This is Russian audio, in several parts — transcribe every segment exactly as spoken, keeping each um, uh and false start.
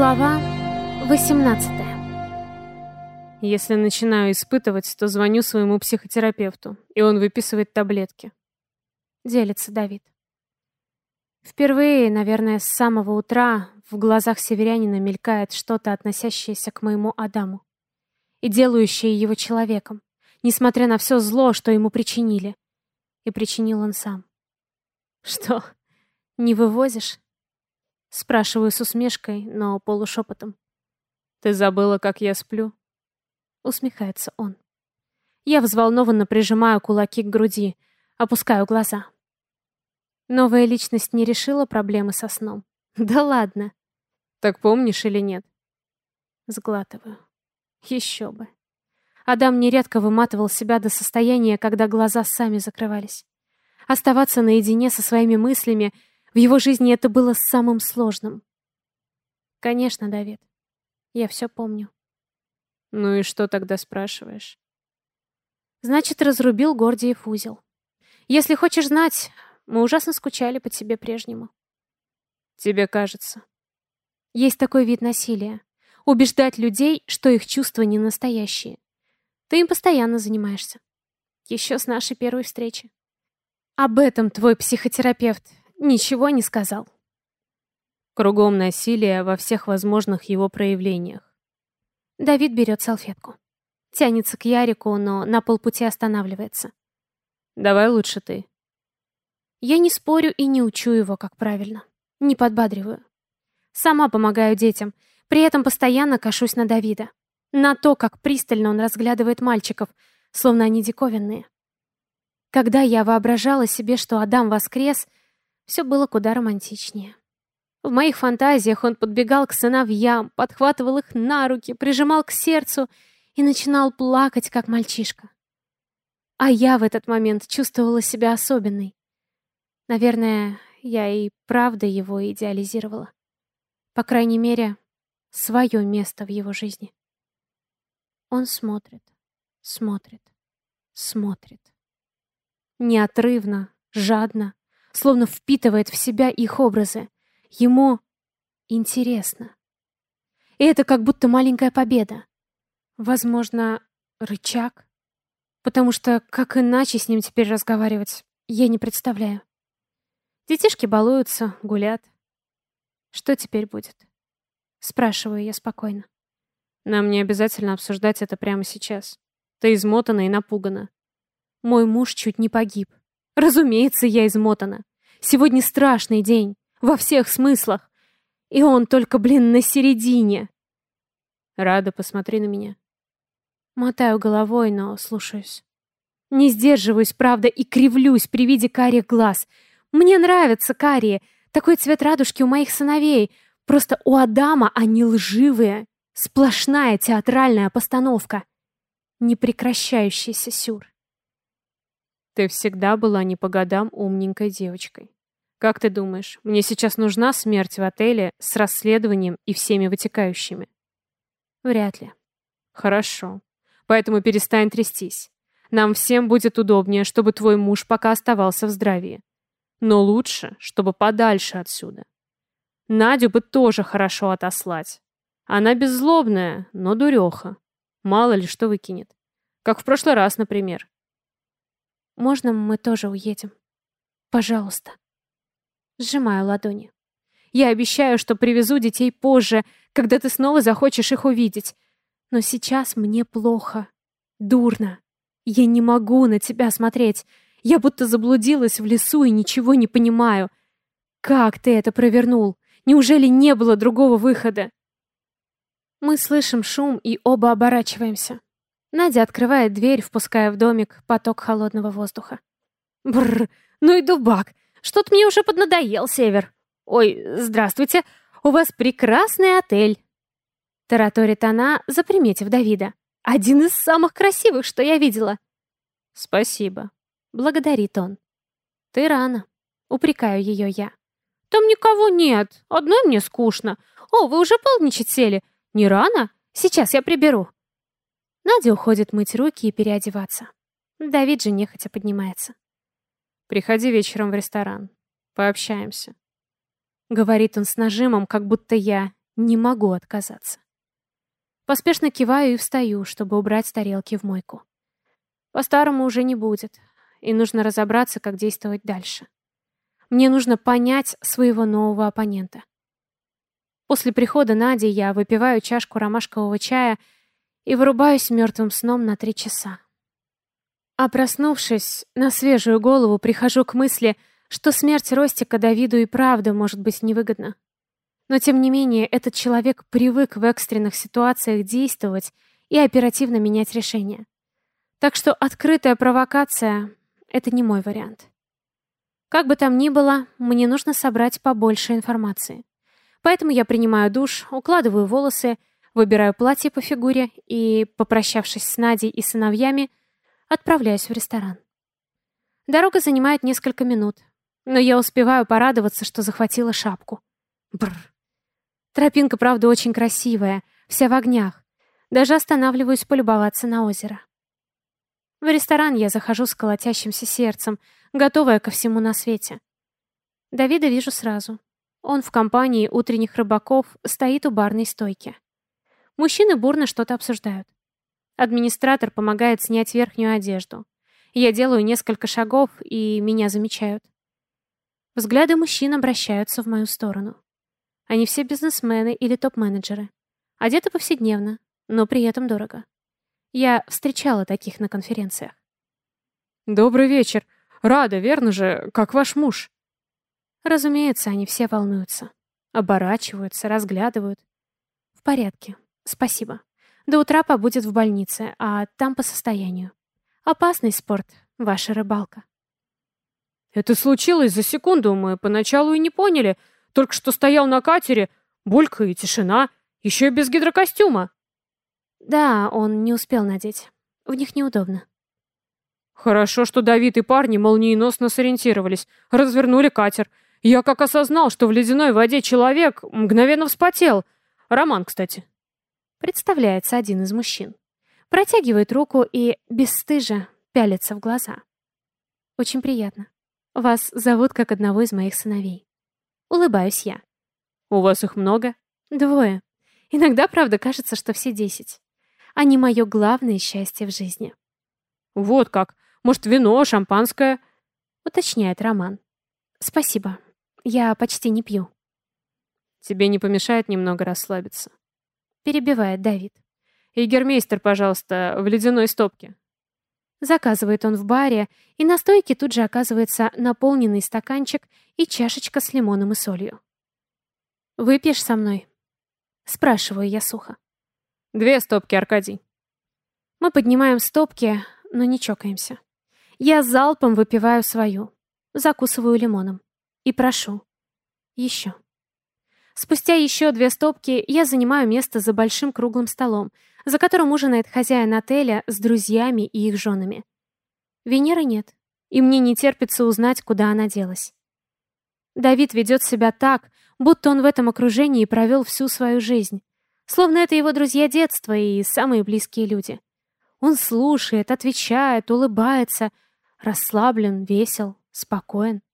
Глава восемнадцатая. Если начинаю испытывать, то звоню своему психотерапевту, и он выписывает таблетки. Делится Давид. Впервые, наверное, с самого утра в глазах северянина мелькает что-то, относящееся к моему Адаму и делающее его человеком, несмотря на все зло, что ему причинили. И причинил он сам. «Что, не вывозишь?» Спрашиваю с усмешкой, но полушепотом. «Ты забыла, как я сплю?» Усмехается он. Я взволнованно прижимаю кулаки к груди, опускаю глаза. Новая личность не решила проблемы со сном. Да ладно. «Так помнишь или нет?» Сглатываю. Еще бы. Адам нередко выматывал себя до состояния, когда глаза сами закрывались. Оставаться наедине со своими мыслями в его жизни это было самым сложным. Конечно, Давид. Я все помню. Ну и что тогда спрашиваешь? Значит, разрубил Гордиев узел. Если хочешь знать, мы ужасно скучали по тебе прежнему. Тебе кажется. Есть такой вид насилия. Убеждать людей, что их чувства не настоящие. Ты им постоянно занимаешься. Еще с нашей первой встречи. Об этом твой психотерапевт ничего не сказал. Кругом насилие во всех возможных его проявлениях. Давид берет салфетку. Тянется к Ярику, но на полпути останавливается. Давай лучше ты. Я не спорю и не учу его, как правильно. Не подбадриваю. Сама помогаю детям, при этом постоянно кашусь на Давида. На то, как пристально он разглядывает мальчиков, словно они диковинные. Когда я воображала себе, что Адам воскрес, все было куда романтичнее. В моих фантазиях он подбегал к сыновьям, подхватывал их на руки, прижимал к сердцу и начинал плакать, как мальчишка. А я в этот момент чувствовала себя особенной. Наверное, я и правда его идеализировала. По крайней мере, свое место в его жизни. Он смотрит, смотрит, смотрит. Неотрывно, жадно, словно впитывает в себя их образы. Ему интересно. И это как будто маленькая победа. Возможно, рычаг. Потому что как иначе с ним теперь разговаривать, я не представляю. Детишки балуются, гулят. Что теперь будет? Спрашиваю я спокойно. Нам не обязательно обсуждать это прямо сейчас. Ты измотана и напугана. Мой муж чуть не погиб. Разумеется, я измотана. Сегодня страшный день. Во всех смыслах. И он только, блин, на середине. Рада, посмотри на меня. Мотаю головой, но слушаюсь. Не сдерживаюсь, правда, и кривлюсь при виде карих глаз. Мне нравятся карие. Такой цвет радужки у моих сыновей. Просто у Адама они лживые. Сплошная театральная постановка. Непрекращающийся сюр. Ты всегда была не по годам умненькой девочкой. Как ты думаешь, мне сейчас нужна смерть в отеле с расследованием и всеми вытекающими? Вряд ли. Хорошо. Поэтому перестань трястись. Нам всем будет удобнее, чтобы твой муж пока оставался в здравии. Но лучше, чтобы подальше отсюда. Надю бы тоже хорошо отослать. Она беззлобная, но дуреха. Мало ли что выкинет. Как в прошлый раз, например. Можно мы тоже уедем? Пожалуйста. Сжимаю ладони. Я обещаю, что привезу детей позже, когда ты снова захочешь их увидеть. Но сейчас мне плохо. Дурно. Я не могу на тебя смотреть. Я будто заблудилась в лесу и ничего не понимаю. Как ты это провернул? Неужели не было другого выхода? Мы слышим шум и оба оборачиваемся. Надя открывает дверь, впуская в домик поток холодного воздуха. Бррр, ну и дубак. Что-то мне уже поднадоел, Север. Ой, здравствуйте, у вас прекрасный отель. Тараторит она, заприметив Давида. Один из самых красивых, что я видела. Спасибо. Благодарит он. Ты рано. Упрекаю ее я. Там никого нет, одной мне скучно. О, вы уже полничать сели. Не рано? Сейчас я приберу. Надя уходит мыть руки и переодеваться. Давид же нехотя поднимается. Приходи вечером в ресторан. Пообщаемся. Говорит он с нажимом, как будто я Не могу отказаться. Поспешно киваю и встаю, чтобы убрать тарелки в мойку. По-старому уже не будет, и нужно разобраться, как действовать дальше. Мне нужно понять своего нового оппонента. После прихода Нади я выпиваю чашку ромашкового чая и вырубаюсь мертвым сном на три часа. А проснувшись, на свежую голову прихожу к мысли, что смерть Ростика Давиду и правда может быть невыгодна. Но тем не менее, этот человек привык в экстренных ситуациях действовать и оперативно менять решения. Так что открытая провокация — это не мой вариант. Как бы там ни было, мне нужно собрать побольше информации. Поэтому я принимаю душ, укладываю волосы, выбираю платье по фигуре и, попрощавшись с Надей и сыновьями, отправляюсь в ресторан. Дорога занимает несколько минут, но я успеваю порадоваться, что захватила шапку. Бррр. Тропинка, правда, очень красивая, вся в огнях. Даже останавливаюсь полюбоваться на озеро. В ресторан я захожу с колотящимся сердцем, готовая ко всему на свете. Давида вижу сразу. Он в компании утренних рыбаков стоит у барной стойки. Мужчины бурно что-то обсуждают. Администратор помогает снять верхнюю одежду. Я делаю несколько шагов, и меня замечают. Взгляды мужчин обращаются в мою сторону. Они все бизнесмены или топ-менеджеры. Одеты повседневно, но при этом дорого. Я встречала таких на конференциях. «Добрый вечер. Рада, верно же, как ваш муж?» Разумеется, они все волнуются. Оборачиваются, разглядывают. В порядке. Спасибо. До утра побудет в больнице, а там по состоянию. Опасный спорт, ваша рыбалка. Это случилось за секунду, мы поначалу и не поняли. Только что стоял на катере, булька и тишина, еще и без гидрокостюма. Да, он не успел надеть. В них неудобно. Хорошо, что Давид и парни молниеносно сориентировались, развернули катер. Я как осознал, что в ледяной воде человек, мгновенно вспотел. Роман, кстати. Представляется один из мужчин. Протягивает руку и бесстыже пялится в глаза. Очень приятно. Вас зовут как одного из моих сыновей. Улыбаюсь я. У вас их много? Двое. Иногда, правда, кажется, что все десять. Они мое главное счастье в жизни. Вот как. Может, вино, шампанское? Уточняет Роман. Спасибо. Я почти не пью. Тебе не помешает немного расслабиться? Перебивает Давид. Егермейстер, пожалуйста, в ледяной стопке. Заказывает он в баре, и на стойке тут же оказывается наполненный стаканчик и чашечка с лимоном и солью. «Выпьешь со мной?» Спрашиваю я сухо. Две стопки, Аркадий. Мы поднимаем стопки, но не чокаемся. Я залпом выпиваю свою, закусываю лимоном и прошу. Еще. Спустя еще две стопки я занимаю место за большим круглым столом, за которым ужинает хозяин отеля с друзьями и их женами. Венеры нет, и мне не терпится узнать, куда она делась. Давид ведет себя так, будто он в этом окружении провел всю свою жизнь, словно это его друзья детства и самые близкие люди. Он слушает, отвечает, улыбается, расслаблен, весел, спокоен.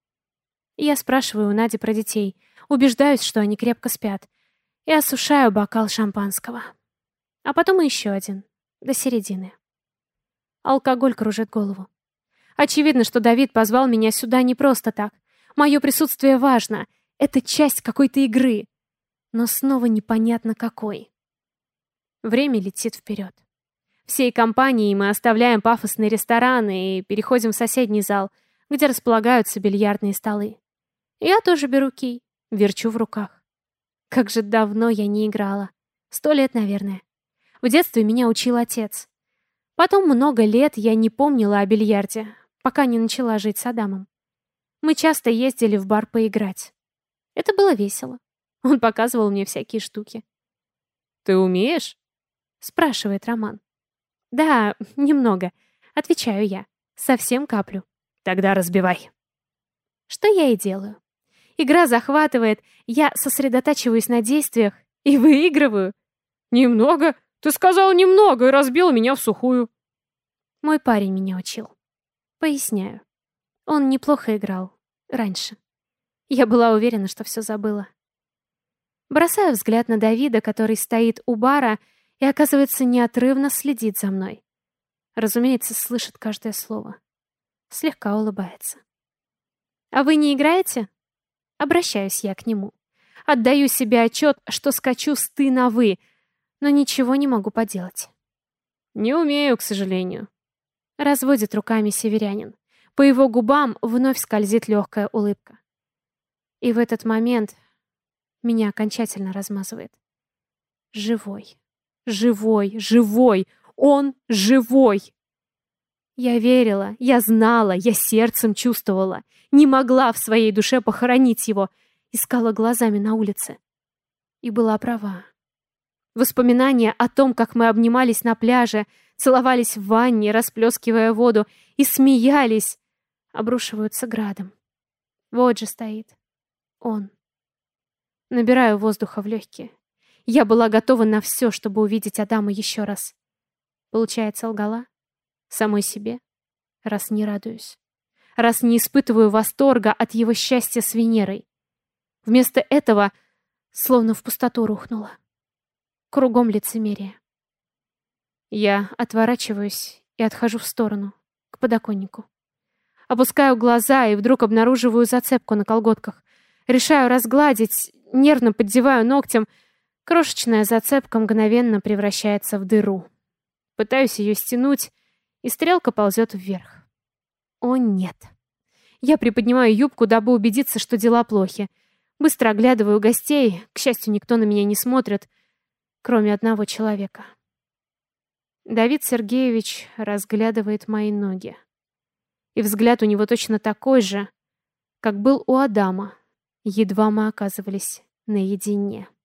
Я спрашиваю у Нади про детей, убеждаюсь, что они крепко спят, и осушаю бокал шампанского. А потом еще один, до середины. Алкоголь кружит голову. Очевидно, что Давид позвал меня сюда не просто так. Мое присутствие важно, это часть какой-то игры, но снова непонятно какой. Время летит вперед. Всей компанией мы оставляем пафосные рестораны и переходим в соседний зал, где располагаются бильярдные столы. Я тоже беру кий, верчу в руках. Как же давно я не играла. Сто лет, наверное. В детстве меня учил отец. Потом много лет я не помнила о бильярде, пока не начала жить с Адамом. Мы часто ездили в бар поиграть. Это было весело. Он показывал мне всякие штуки. «Ты умеешь?» — спрашивает Роман. «Да, немного», — отвечаю я. «Совсем каплю». «Тогда разбивай». Что я и делаю. Игра захватывает, я сосредотачиваюсь на действиях и выигрываю. «Немного? Ты сказал немного и разбил меня в сухую». Мой парень меня учил. Поясняю. Он неплохо играл. Раньше. Я была уверена, что все забыла. Бросаю взгляд на Давида, который стоит у бара и, оказывается, неотрывно следит за мной. Разумеется, слышит каждое слово. Слегка улыбается. «А вы не играете?» Обращаюсь я к нему. Отдаю себе отчет, что скачу с «ты» на «вы», но ничего не могу поделать. «Не умею, к сожалению», — разводит руками северянин. По его губам вновь скользит легкая улыбка. И в этот момент меня окончательно размазывает. Живой, живой, живой! Он живой! Я верила, я знала, я сердцем чувствовала. Не могла в своей душе похоронить его. Искала глазами на улице. И была права. Воспоминания о том, как мы обнимались на пляже, целовались в ванне, расплескивая воду, и смеялись, обрушиваются градом. Вот же стоит он. Набираю воздуха в легкие. Я была готова на все, чтобы увидеть Адама еще раз. Получается, лгала? Самой себе? Раз не радуюсь. Раз не испытываю восторга от его счастья с Венерой. Вместо этого словно в пустоту рухнула. Кругом лицемерие. Я отворачиваюсь и отхожу в сторону, к подоконнику. Опускаю глаза и вдруг обнаруживаю зацепку на колготках. Решаю разгладить, нервно поддеваю ногтем. Крошечная зацепка мгновенно превращается в дыру. Пытаюсь ее стянуть, и стрелка ползет вверх. О, нет. Я приподнимаю юбку, дабы убедиться, что дела плохи. Быстро оглядываю гостей. К счастью, никто на меня не смотрит, кроме одного человека. Давид Сергеевич разглядывает мои ноги. И взгляд у него точно такой же, как был у Адама, едва мы оказывались наедине.